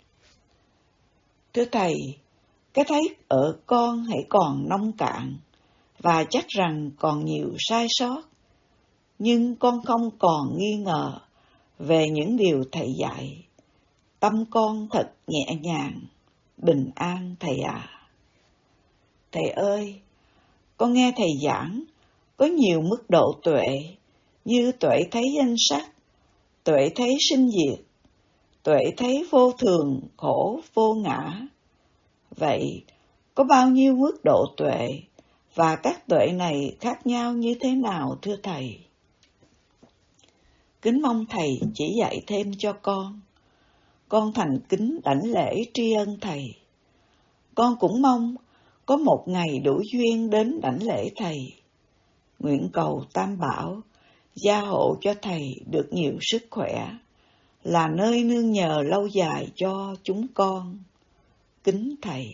Thưa Thầy, cái thấy ở con hãy còn nông cạn, và chắc rằng còn nhiều sai sót. Nhưng con không còn nghi ngờ về những điều Thầy dạy. Tâm con thật nhẹ nhàng, bình an Thầy à. Thầy ơi, con nghe Thầy giảng, có nhiều mức độ tuệ, như tuệ thấy danh sắc, tuệ thấy sinh diệt, tuệ thấy vô thường, khổ, vô ngã. Vậy, có bao nhiêu mức độ tuệ, và các tuệ này khác nhau như thế nào thưa Thầy? Kính mong thầy chỉ dạy thêm cho con. Con thành kính đảnh lễ tri ân thầy. Con cũng mong có một ngày đủ duyên đến đảnh lễ thầy. Nguyện cầu Tam Bảo gia hộ cho thầy được nhiều sức khỏe, là nơi nương nhờ lâu dài cho chúng con. Kính thầy.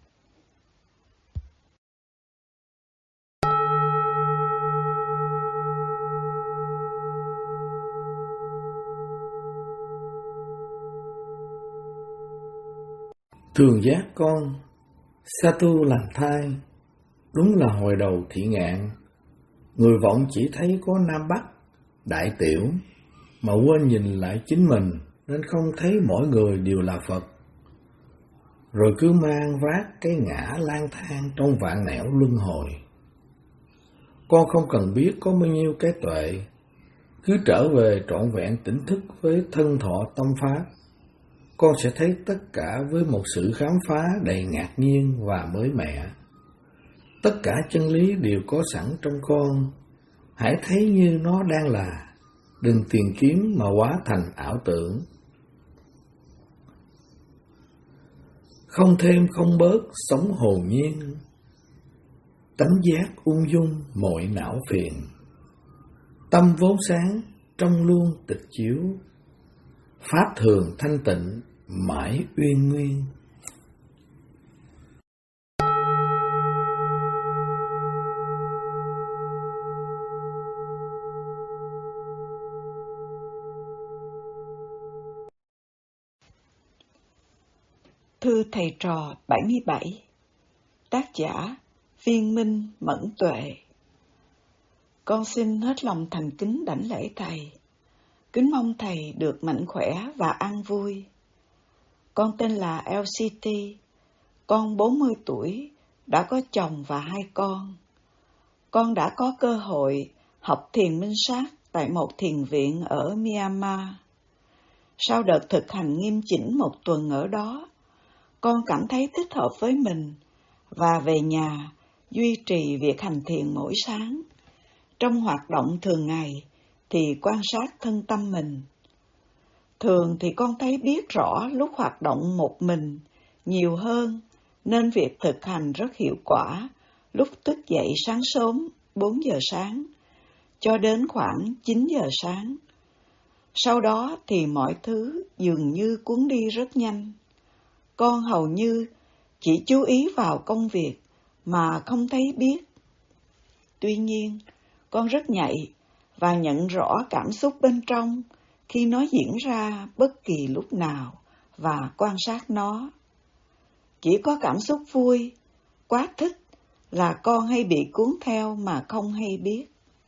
Thường giác con, Satu làm thai, đúng là hồi đầu thị ngạn. Người vọng chỉ thấy có Nam Bắc, đại tiểu, mà quên nhìn lại chính mình, nên không thấy mỗi người đều là Phật. Rồi cứ mang vác cái ngã lang thang trong vạn nẻo luân hồi. Con không cần biết có bao nhiêu cái tuệ, cứ trở về trọn vẹn tỉnh thức với thân thọ tâm pháp. Con sẽ thấy tất cả với một sự khám phá đầy ngạc nhiên và mới mẻ. Tất cả chân lý đều có sẵn trong con. Hãy thấy như nó đang là, đừng tìm kiếm mà hóa thành ảo tưởng. Không thêm không bớt, sống hồn nhiên. Tánh giác ung dung mọi não phiền. Tâm vốn sáng, trong luôn tịch chiếu. Pháp thường thanh tịnh, mãi uyên nguyên. Thư thầy trò bảy mươi bảy. Tác giả Viên Minh Mẫn Tuệ. Con xin hết lòng thành kính đảnh lễ thầy. Kính mong thầy được mạnh khỏe và an vui. Con tên là lờ xê tê. Con bốn mươi tuổi, đã có chồng và hai con. Con đã có cơ hội học thiền minh sát tại một thiền viện ở Myanmar. Sau đợt thực hành nghiêm chỉnh một tuần ở đó, con cảm thấy thích hợp với mình và về nhà duy trì việc hành thiền mỗi sáng. Trong hoạt động thường ngày thì quan sát thân tâm mình. Thường thì con thấy biết rõ lúc hoạt động một mình nhiều hơn, nên việc thực hành rất hiệu quả lúc thức dậy sáng sớm bốn giờ sáng cho đến khoảng chín giờ sáng. Sau đó thì mọi thứ dường như cuốn đi rất nhanh. Con hầu như chỉ chú ý vào công việc mà không thấy biết. Tuy nhiên, con rất nhạy và nhận rõ cảm xúc bên trong khi nó diễn ra bất kỳ lúc nào và quan sát nó. Chỉ có cảm xúc vui, quá thích là con hay bị cuốn theo mà không hay biết.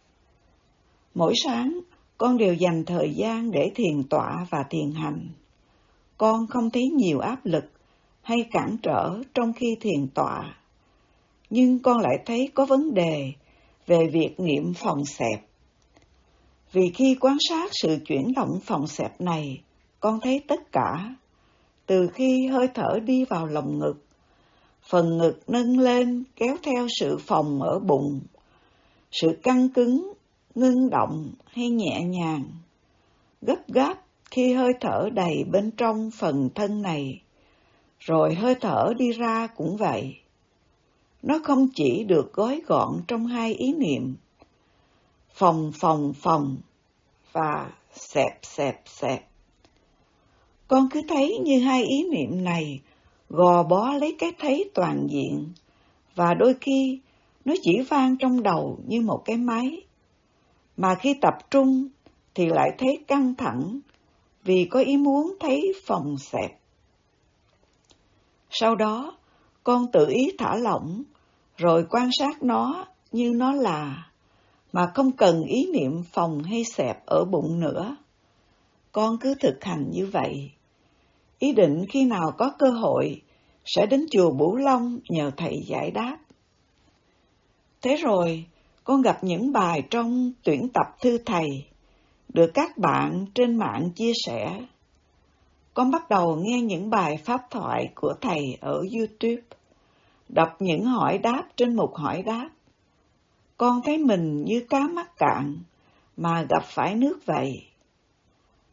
Mỗi sáng, con đều dành thời gian để thiền tọa và thiền hành. Con không thấy nhiều áp lực hay cản trở trong khi thiền tọa, nhưng con lại thấy có vấn đề về việc niệm phòng xẹp. Vì khi quan sát sự chuyển động phòng xẹp này, con thấy tất cả, từ khi hơi thở đi vào lồng ngực, phần ngực nâng lên kéo theo sự phồng ở bụng, sự căng cứng, ngưng động hay nhẹ nhàng, gấp gáp khi hơi thở đầy bên trong phần thân này, rồi hơi thở đi ra cũng vậy. Nó không chỉ được gói gọn trong hai ý niệm, phồng phồng phồng và xẹp xẹp xẹp. Con cứ thấy như hai ý niệm này gò bó lấy cái thấy toàn diện, và đôi khi nó chỉ vang trong đầu như một cái máy, mà khi tập trung thì lại thấy căng thẳng vì có ý muốn thấy phồng xẹp. Sau đó, con tự ý thả lỏng, rồi quan sát nó như nó là, mà không cần ý niệm phồng hay xẹp ở bụng nữa. Con cứ thực hành như vậy. Ý định khi nào có cơ hội sẽ đến chùa Bửu Long nhờ thầy giải đáp. Thế rồi, con gặp những bài trong tuyển tập thư thầy, được các bạn trên mạng chia sẻ. Con bắt đầu nghe những bài pháp thoại của thầy ở YouTube, đọc những hỏi đáp trên mục hỏi đáp. Con thấy mình như cá mắc cạn mà gặp phải nước vậy.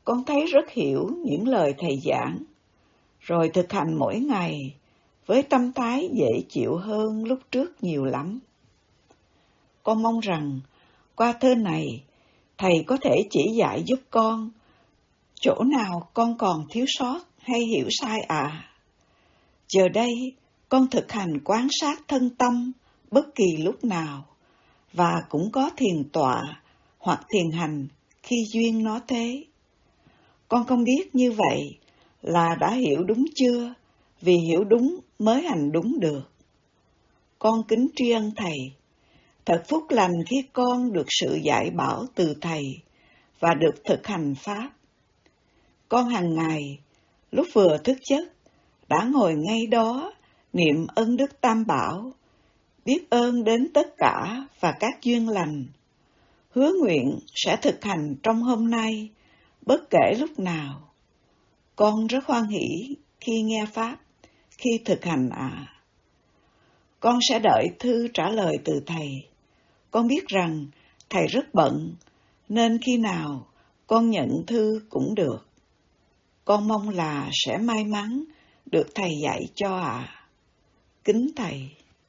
con thấy rất hiểu những lời thầy giảng, rồi thực hành mỗi ngày với tâm thái dễ chịu hơn lúc trước nhiều lắm. Con mong rằng qua thơ này, thầy có thể chỉ dạy giúp con chỗ nào con còn thiếu sót hay hiểu sai ạ. À. Giờ đây, con thực hành quan sát thân tâm bất kỳ lúc nào, và cũng có thiền tọa hoặc thiền hành khi duyên nó thế. Con không biết như vậy là đã hiểu đúng chưa, vì hiểu đúng mới hành đúng được. Con kính tri ân thầy. Thật phúc lành khi con được sự dạy bảo từ thầy và được thực hành pháp. Con hàng ngày, lúc vừa thức giấc, đã ngồi ngay đó niệm ân đức Tam Bảo, biết ơn đến tất cả và các duyên lành. Hứa nguyện sẽ thực hành trong hôm nay, bất kể lúc nào. Con rất hoan hỷ khi nghe pháp, khi thực hành ạ. À. Con sẽ đợi thư trả lời từ thầy. Con biết rằng thầy rất bận, nên khi nào con nhận thư cũng được. Con mong là sẽ may mắn được thầy dạy cho ạ. À. Kính thầy.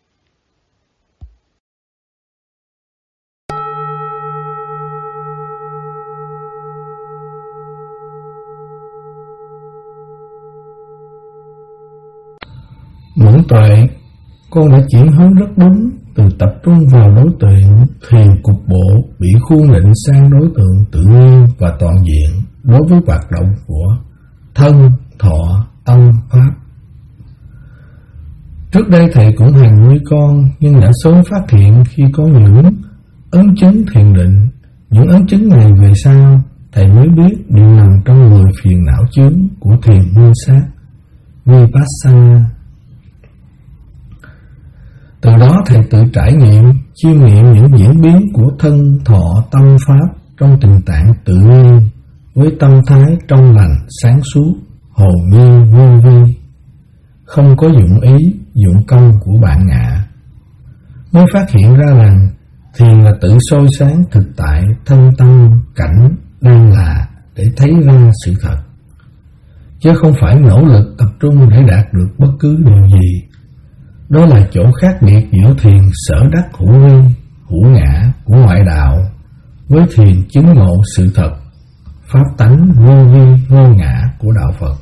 Mẫn tuệ, con đã chuyển hướng rất đúng từ tập trung vào đối tượng thiền cục bộ bị khuôn định sang đối tượng tự nhiên và toàn diện đối với hoạt động của thân, thọ, tâm, pháp. Trước đây thầy cũng hành nuôi con, nhưng đã sớm phát hiện khi có những ấn chứng thiền định. Những ấn chứng này về sau, thầy mới biết đều nằm trong mười phiền não chướng của thiền minh sát, Vipassana. Từ đó thầy tự trải nghiệm, chiêm nghiệm những diễn biến của thân, thọ, tâm, pháp trong tình trạng tự nhiên, với tâm thái trong lành, sáng suốt, hồn nhiên, vô vi, không có dụng ý, dụng công của bạn ngạ. Mới phát hiện ra rằng thiền là tự soi sáng thực tại thân tâm cảnh đang là để thấy ra sự thật, chứ không phải nỗ lực tập trung để đạt được bất cứ điều gì. Đó là chỗ khác biệt giữa thiền sở đắc hữu vi, hữu ngã của ngoại đạo với thiền chứng ngộ sự thật, pháp tánh vô vi vô ngã của đạo Phật.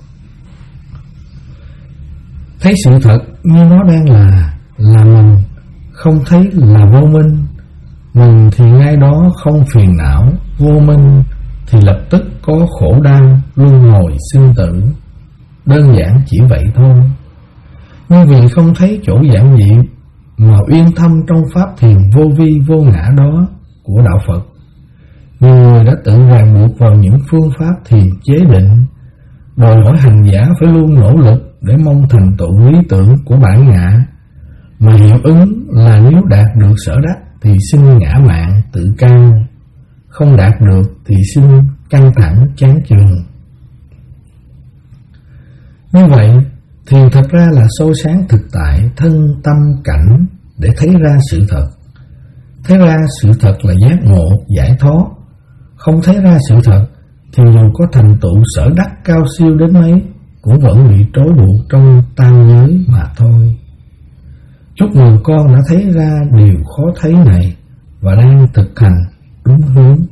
Thấy sự thật như nó đang là, là mình, không thấy là vô minh. Mình thì ngay đó không phiền não, vô minh thì lập tức có khổ đau, luân hồi sinh tử. Đơn giản chỉ vậy thôi. Nhưng vì không thấy chỗ giản dị mà uyên thâm trong pháp thiền vô vi vô ngã đó của đạo Phật, nhiều người đã tự ràng buộc vào những phương pháp thiền chế định, đòi hỏi hành giả phải luôn nỗ lực để mong thành tựu lý tưởng của bản ngã, mà hiệu ứng là nếu đạt được sở đắc thì xin ngã mạn tự cao, không đạt được thì xin căng thẳng chán chường. Như vậy, thiền thật ra là soi sáng thực tại thân tâm cảnh để thấy ra sự thật. Thấy ra sự thật là giác ngộ, giải thoát. Không thấy ra sự thật thì dù có thành tựu sở đắc cao siêu đến mấy cũng vẫn bị trói buộc trong tam giới mà thôi. Chúc mừng con đã thấy ra điều khó thấy này và đang thực hành đúng hướng.